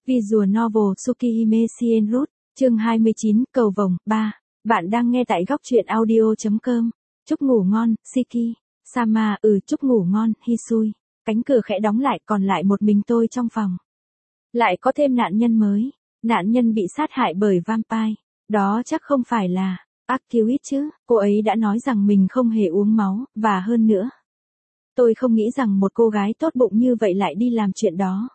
Visual Novel Tsukihime Shienroot, chương 29, Cầu Vồng, 3. Bạn đang nghe tại góc truyện audio.com. Chúc ngủ ngon, Shiki. Sama, chúc ngủ ngon, Hisui. Cánh cửa khẽ đóng lại, còn lại một mình tôi trong phòng. Lại có thêm nạn nhân mới. Nạn nhân bị sát hại bởi vampire. Đó chắc không phải là Arcuit chứ. Cô ấy đã nói rằng mình không hề uống máu, và hơn nữa. Tôi không nghĩ rằng một cô gái tốt bụng như vậy lại đi làm chuyện đó.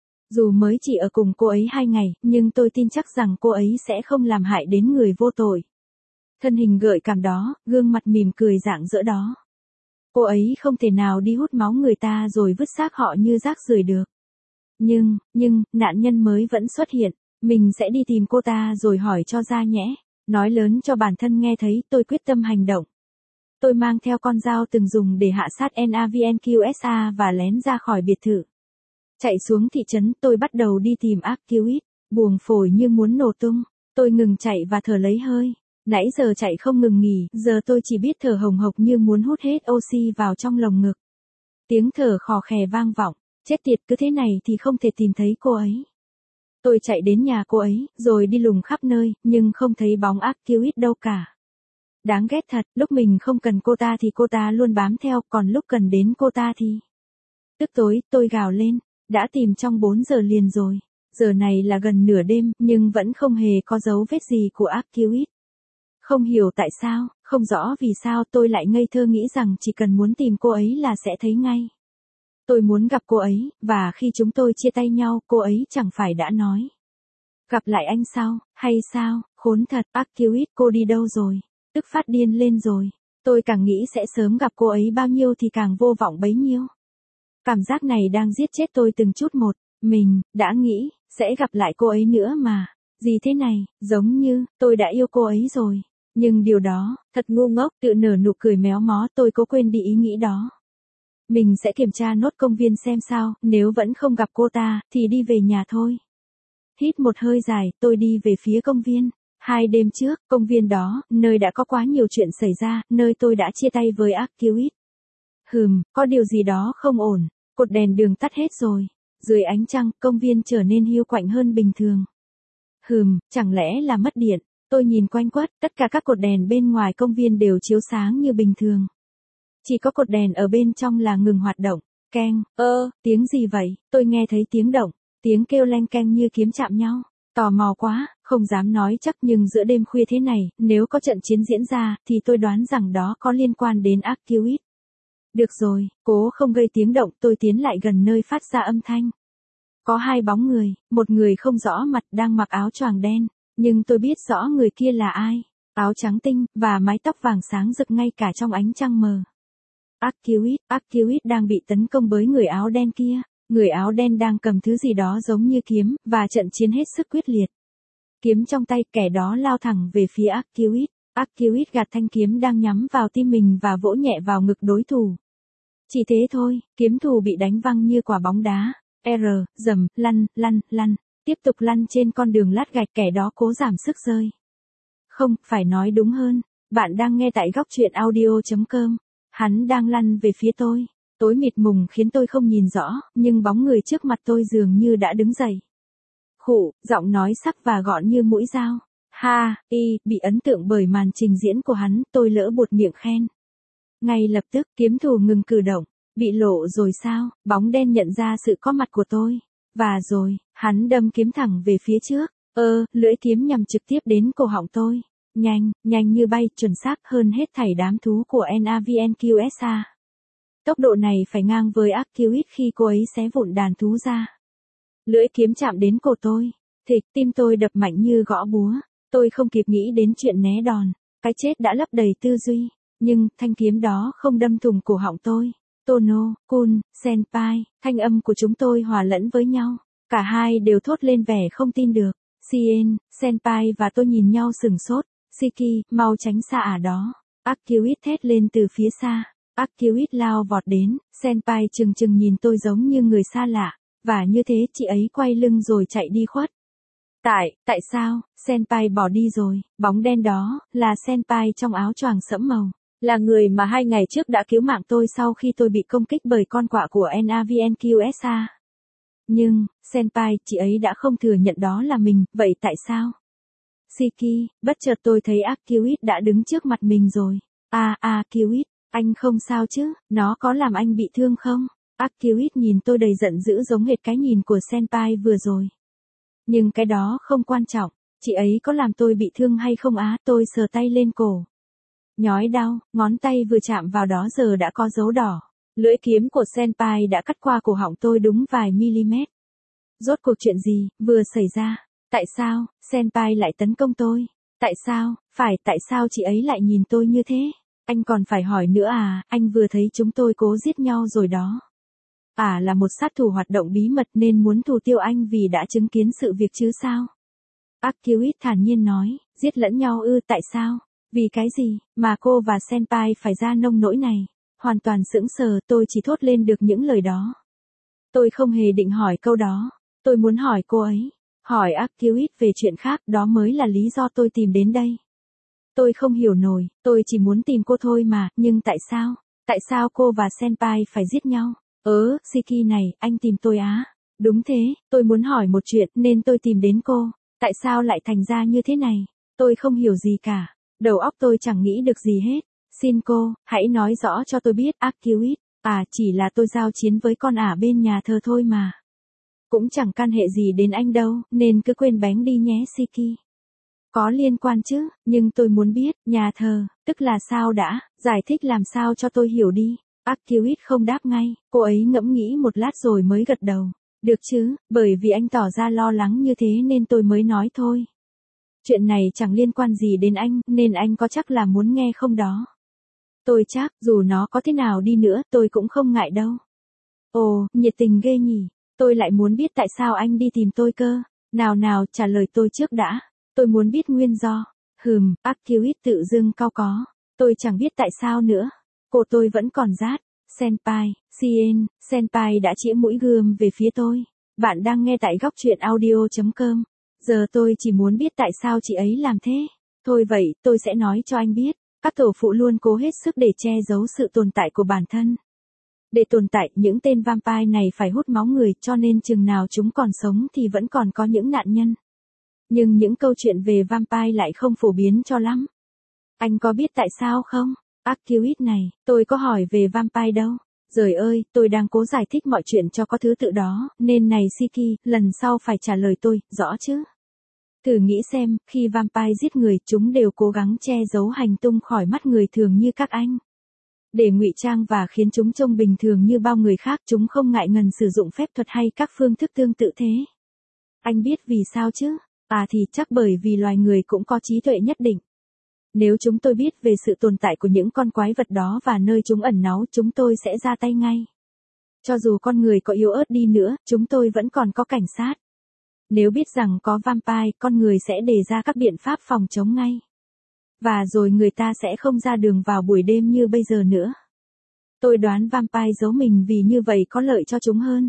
Dù mới chỉ ở cùng cô ấy 2 ngày, nhưng tôi tin chắc rằng cô ấy sẽ không làm hại đến người vô tội. Thân hình gợi cảm đó, gương mặt mỉm cười rạng rỡ đó. Cô ấy không thể nào đi hút máu người ta rồi vứt xác họ như rác rưởi được. Nhưng, nạn nhân mới vẫn xuất hiện. Mình sẽ đi tìm cô ta rồi hỏi cho ra nhé. Nói lớn cho bản thân nghe thấy, tôi quyết tâm hành động. Tôi mang theo con dao từng dùng để hạ sát NAVNQSA và lén ra khỏi biệt thự. Chạy xuống thị trấn, tôi bắt đầu đi tìm Arcuit, buồng phổi như muốn nổ tung. Tôi ngừng chạy và thở lấy hơi. Nãy giờ chạy không ngừng nghỉ, giờ tôi chỉ biết thở hồng hộc như muốn hút hết oxy vào trong lồng ngực. Tiếng thở khò khè vang vọng, chết tiệt, cứ thế này thì không thể tìm thấy cô ấy. Tôi chạy đến nhà cô ấy, rồi đi lùng khắp nơi, nhưng không thấy bóng Arcuit đâu cả. Đáng ghét thật, lúc mình không cần cô ta thì cô ta luôn bám theo, còn lúc cần đến cô ta thì... Tức tối, tôi gào lên, đã tìm trong 4 giờ liền rồi. Giờ này là gần nửa đêm, nhưng vẫn không hề có dấu vết gì của Arcuit. Không hiểu tại sao, không rõ vì sao tôi lại ngây thơ nghĩ rằng chỉ cần muốn tìm cô ấy là sẽ thấy ngay. Tôi muốn gặp cô ấy, và khi chúng tôi chia tay nhau, cô ấy chẳng phải đã nói. Gặp lại anh sau, hay sao, khốn thật, Arcuit, cô đi đâu rồi? Tức phát điên lên rồi. Tôi càng nghĩ sẽ sớm gặp cô ấy bao nhiêu thì càng vô vọng bấy nhiêu. Cảm giác này đang giết chết tôi từng chút một. Mình đã nghĩ sẽ gặp lại cô ấy nữa mà. Gì thế này, giống như tôi đã yêu cô ấy rồi. Nhưng điều đó, thật ngu ngốc, tự nở nụ cười méo mó, tôi cố quên đi ý nghĩ đó. Mình sẽ kiểm tra nốt công viên xem sao, nếu vẫn không gặp cô ta, thì đi về nhà thôi. Hít một hơi dài, tôi đi về phía công viên. 2 đêm trước, công viên đó, nơi đã có quá nhiều chuyện xảy ra, nơi tôi đã chia tay với Arcuit. Có điều gì đó không ổn. Cột đèn đường tắt hết rồi. Dưới ánh trăng, công viên trở nên hiu quạnh hơn bình thường. Chẳng lẽ là mất điện? Tôi nhìn quanh quất, tất cả các cột đèn bên ngoài công viên đều chiếu sáng như bình thường. Chỉ có cột đèn ở bên trong là ngừng hoạt động. Keng, tiếng gì vậy? Tôi nghe thấy tiếng động, tiếng kêu leng keng như kiếm chạm nhau. Tò mò quá, không dám nói chắc nhưng giữa đêm khuya thế này, nếu có trận chiến diễn ra, thì tôi đoán rằng đó có liên quan đến Arcuit. Được rồi, cố không gây tiếng động, tôi tiến lại gần nơi phát ra âm thanh. Có 2 bóng người, một người không rõ mặt đang mặc áo choàng đen, nhưng tôi biết rõ người kia là ai. Áo trắng tinh, và mái tóc vàng sáng rực ngay cả trong ánh trăng mờ. Arcuit đang bị tấn công bởi người áo đen kia. Người áo đen đang cầm thứ gì đó giống như kiếm, và trận chiến hết sức quyết liệt. Kiếm trong tay, kẻ đó lao thẳng về phía Arcuit. Arcuit gạt thanh kiếm đang nhắm vào tim mình và vỗ nhẹ vào ngực đối thủ. Chỉ thế thôi, kiếm thủ bị đánh văng như quả bóng đá. Dầm, lăn. Tiếp tục lăn trên con đường lát gạch, kẻ đó cố giảm sức rơi. Không, phải nói đúng hơn. Bạn đang nghe tại góc truyện audio.com. Hắn đang lăn về phía tôi. Tối mịt mùng khiến tôi không nhìn rõ, nhưng bóng người trước mặt tôi dường như đã đứng dậy. Giọng nói sắc và gọn như mũi dao. Bị ấn tượng bởi màn trình diễn của hắn, tôi lỡ buột miệng khen. Ngay lập tức, kiếm thủ ngừng cử động. Bị lộ rồi sao? Bóng đen nhận ra sự có mặt của tôi. Và rồi, hắn đâm kiếm thẳng về phía trước. Lưỡi kiếm nhằm trực tiếp đến cổ họng tôi. Nhanh như bay, chuẩn xác hơn hết thảy đám thú của NAVNQSA. Tốc độ này phải ngang với Arcuit khi cô ấy xé vụn đàn thú ra. Lưỡi kiếm chạm đến cổ tôi. Thịch, tim tôi đập mạnh như gõ búa. Tôi không kịp nghĩ đến chuyện né đòn. Cái chết đã lấp đầy tư duy. Nhưng, thanh kiếm đó không đâm thủng cổ họng tôi. Tono-kun, senpai, thanh âm của chúng tôi hòa lẫn với nhau. Cả hai đều thốt lên vẻ không tin được. Senpai và tôi nhìn nhau sửng sốt. Shiki, mau tránh xa đó. Arcuit thét lên từ phía xa. Arcuit lao vọt đến, senpai chừng nhìn tôi giống như người xa lạ. Và như thế chị ấy quay lưng rồi chạy đi khuất. Tại sao, senpai bỏ đi rồi? Bóng đen đó, là senpai trong áo choàng sẫm màu. Là người mà 2 ngày trước đã cứu mạng tôi sau khi tôi bị công kích bởi con quạ của NAVNQSA. Nhưng, senpai, chị ấy đã không thừa nhận đó là mình, vậy tại sao? Shiki, bất chợt tôi thấy Akiwit đã đứng trước mặt mình rồi. Akiwit, anh không sao chứ, nó có làm anh bị thương không? Akiwit nhìn tôi đầy giận dữ giống hệt cái nhìn của senpai vừa rồi. Nhưng cái đó không quan trọng, chị ấy có làm tôi bị thương hay không á? Tôi sờ tay lên cổ. Nhói đau, ngón tay vừa chạm vào đó giờ đã có dấu đỏ. Lưỡi kiếm của senpai đã cắt qua cổ họng tôi đúng vài mm. Rốt cuộc chuyện gì vừa xảy ra? Tại sao senpai lại tấn công tôi? Tại sao, tại sao chị ấy lại nhìn tôi như thế? Anh còn phải hỏi nữa à? Anh vừa thấy chúng tôi cố giết nhau rồi đó. Là một sát thủ hoạt động bí mật nên muốn thủ tiêu anh vì đã chứng kiến sự việc chứ sao? Akiwit thản nhiên nói, giết lẫn nhau ư? Tại sao? Vì cái gì mà cô và senpai phải ra nông nỗi này? Hoàn toàn sững sờ, tôi chỉ thốt lên được những lời đó. Tôi không hề định hỏi câu đó. Tôi muốn hỏi cô ấy. Hỏi Akiwit về chuyện khác, đó mới là lý do tôi tìm đến đây. Tôi không hiểu nổi, tôi chỉ muốn tìm cô thôi mà, nhưng tại sao? Tại sao cô và senpai phải giết nhau? Shiki này, anh tìm tôi á? Đúng thế, tôi muốn hỏi một chuyện nên tôi tìm đến cô. Tại sao lại thành ra như thế này? Tôi không hiểu gì cả. Đầu óc tôi chẳng nghĩ được gì hết. Xin cô, hãy nói rõ cho tôi biết, Akiwit. Chỉ là tôi giao chiến với con ả bên nhà thờ thôi mà. Cũng chẳng can hệ gì đến anh đâu, nên cứ quên bén đi nhé Shiki. Có liên quan chứ, nhưng tôi muốn biết, nhà thờ, tức là sao đã, giải thích làm sao cho tôi hiểu đi. Akiwit không đáp ngay, cô ấy ngẫm nghĩ một lát rồi mới gật đầu. Được chứ, bởi vì anh tỏ ra lo lắng như thế nên tôi mới nói thôi. Chuyện này chẳng liên quan gì đến anh, nên anh có chắc là muốn nghe không đó? Tôi chắc, dù nó có thế nào đi nữa, tôi cũng không ngại đâu. Ồ, nhiệt tình ghê nhỉ, tôi lại muốn biết tại sao anh đi tìm tôi cơ. Nào, trả lời tôi trước đã. Tôi muốn biết nguyên do. Akiwit tự dưng cau có. Tôi chẳng biết tại sao nữa. Cổ tôi vẫn còn rát. Senpai đã chĩa mũi gươm về phía tôi. Bạn đang nghe tại góc truyện audio.com. Giờ tôi chỉ muốn biết tại sao chị ấy làm thế. Thôi vậy, tôi sẽ nói cho anh biết. Các tổ phụ luôn cố hết sức để che giấu sự tồn tại của bản thân. Để tồn tại, những tên vampire này phải hút máu người, cho nên chừng nào chúng còn sống thì vẫn còn có những nạn nhân. Nhưng những câu chuyện về vampire lại không phổ biến cho lắm. Anh có biết tại sao không? Akiwit này, tôi có hỏi về vampire đâu. Giời ơi, tôi đang cố giải thích mọi chuyện cho có thứ tự đó, nên này Shiki, lần sau phải trả lời tôi, rõ chứ? Thử nghĩ xem, khi vampire giết người, chúng đều cố gắng che giấu hành tung khỏi mắt người thường như các anh. Để ngụy trang và khiến chúng trông bình thường như bao người khác, chúng không ngại ngần sử dụng phép thuật hay các phương thức tương tự thế. Anh biết vì sao chứ? Thì chắc bởi vì loài người cũng có trí tuệ nhất định. Nếu chúng tôi biết về sự tồn tại của những con quái vật đó và nơi chúng ẩn náu, chúng tôi sẽ ra tay ngay. Cho dù con người có yếu ớt đi nữa, chúng tôi vẫn còn có cảnh sát. Nếu biết rằng có vampire, con người sẽ đề ra các biện pháp phòng chống ngay. Và rồi người ta sẽ không ra đường vào buổi đêm như bây giờ nữa. Tôi đoán vampire giấu mình vì như vậy có lợi cho chúng hơn.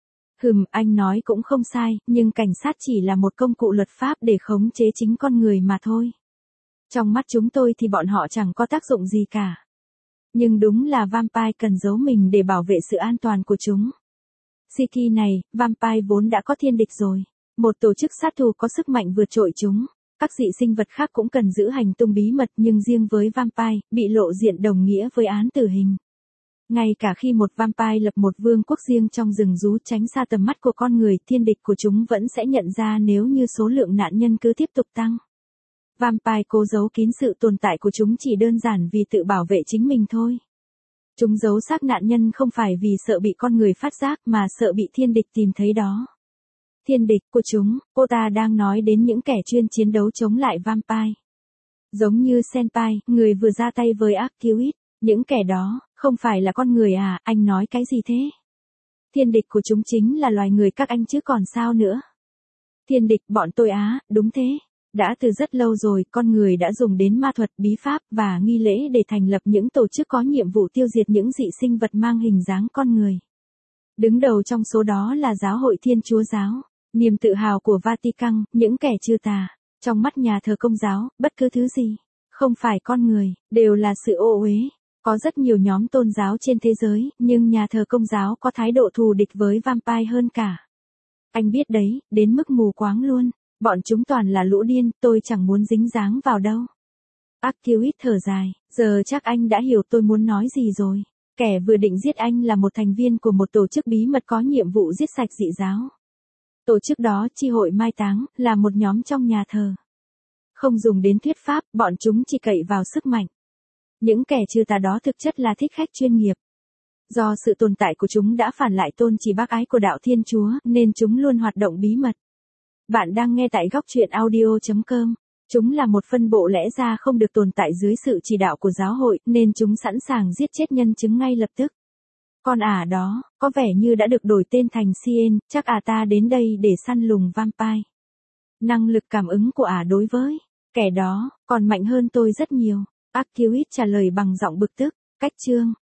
Anh nói cũng không sai, nhưng cảnh sát chỉ là một công cụ luật pháp để khống chế chính con người mà thôi. Trong mắt chúng tôi thì bọn họ chẳng có tác dụng gì cả. Nhưng đúng là vampire cần giấu mình để bảo vệ sự an toàn của chúng. Shiki này, vampire vốn đã có thiên địch rồi. Một tổ chức sát thủ có sức mạnh vượt trội chúng. Các dị sinh vật khác cũng cần giữ hành tung bí mật, nhưng riêng với vampire, bị lộ diện đồng nghĩa với án tử hình. Ngay cả khi một vampire lập một vương quốc riêng trong rừng rú tránh xa tầm mắt của con người, thiên địch của chúng vẫn sẽ nhận ra nếu như số lượng nạn nhân cứ tiếp tục tăng. Vampire cố giấu kín sự tồn tại của chúng chỉ đơn giản vì tự bảo vệ chính mình thôi. Chúng giấu xác nạn nhân không phải vì sợ bị con người phát giác mà sợ bị thiên địch tìm thấy đó. Thiên địch của chúng, cô ta đang nói đến những kẻ chuyên chiến đấu chống lại vampire. Giống như senpai, người vừa ra tay với Akiwit, những kẻ đó, không phải là con người à, anh nói cái gì thế? Thiên địch của chúng chính là loài người các anh chứ còn sao nữa. Thiên địch bọn tôi á, đúng thế. Đã từ rất lâu rồi, con người đã dùng đến ma thuật, bí pháp và nghi lễ để thành lập những tổ chức có nhiệm vụ tiêu diệt những dị sinh vật mang hình dáng con người. Đứng đầu trong số đó là Giáo hội Thiên Chúa Giáo, niềm tự hào của Vatican, những kẻ trừ tà. Trong mắt nhà thờ Công giáo, bất cứ thứ gì, không phải con người, đều là sự ô uế. Có rất nhiều nhóm tôn giáo trên thế giới, nhưng nhà thờ Công giáo có thái độ thù địch với vampire hơn cả. Anh biết đấy, đến mức mù quáng luôn. Bọn chúng toàn là lũ điên, tôi chẳng muốn dính dáng vào đâu. Arcuit thở dài, giờ chắc anh đã hiểu tôi muốn nói gì rồi. Kẻ vừa định giết anh là một thành viên của một tổ chức bí mật có nhiệm vụ giết sạch dị giáo. Tổ chức đó, chi hội mai táng, là một nhóm trong nhà thờ. Không dùng đến thuyết pháp, bọn chúng chỉ cậy vào sức mạnh. Những kẻ trừ tà đó thực chất là thích khách chuyên nghiệp. Do sự tồn tại của chúng đã phản lại tôn chỉ bác ái của đạo Thiên Chúa, nên chúng luôn hoạt động bí mật. Bạn đang nghe tại góc truyện audio.com. Chúng là một phân bộ lẽ ra không được tồn tại dưới sự chỉ đạo của giáo hội, nên chúng sẵn sàng giết chết nhân chứng ngay lập tức. Con ả đó, có vẻ như đã được đổi tên thành Cien, chắc ả ta đến đây để săn lùng vampire. Năng lực cảm ứng của ả đối với kẻ đó, còn mạnh hơn tôi rất nhiều. Arcuit trả lời bằng giọng bực tức. Cách chương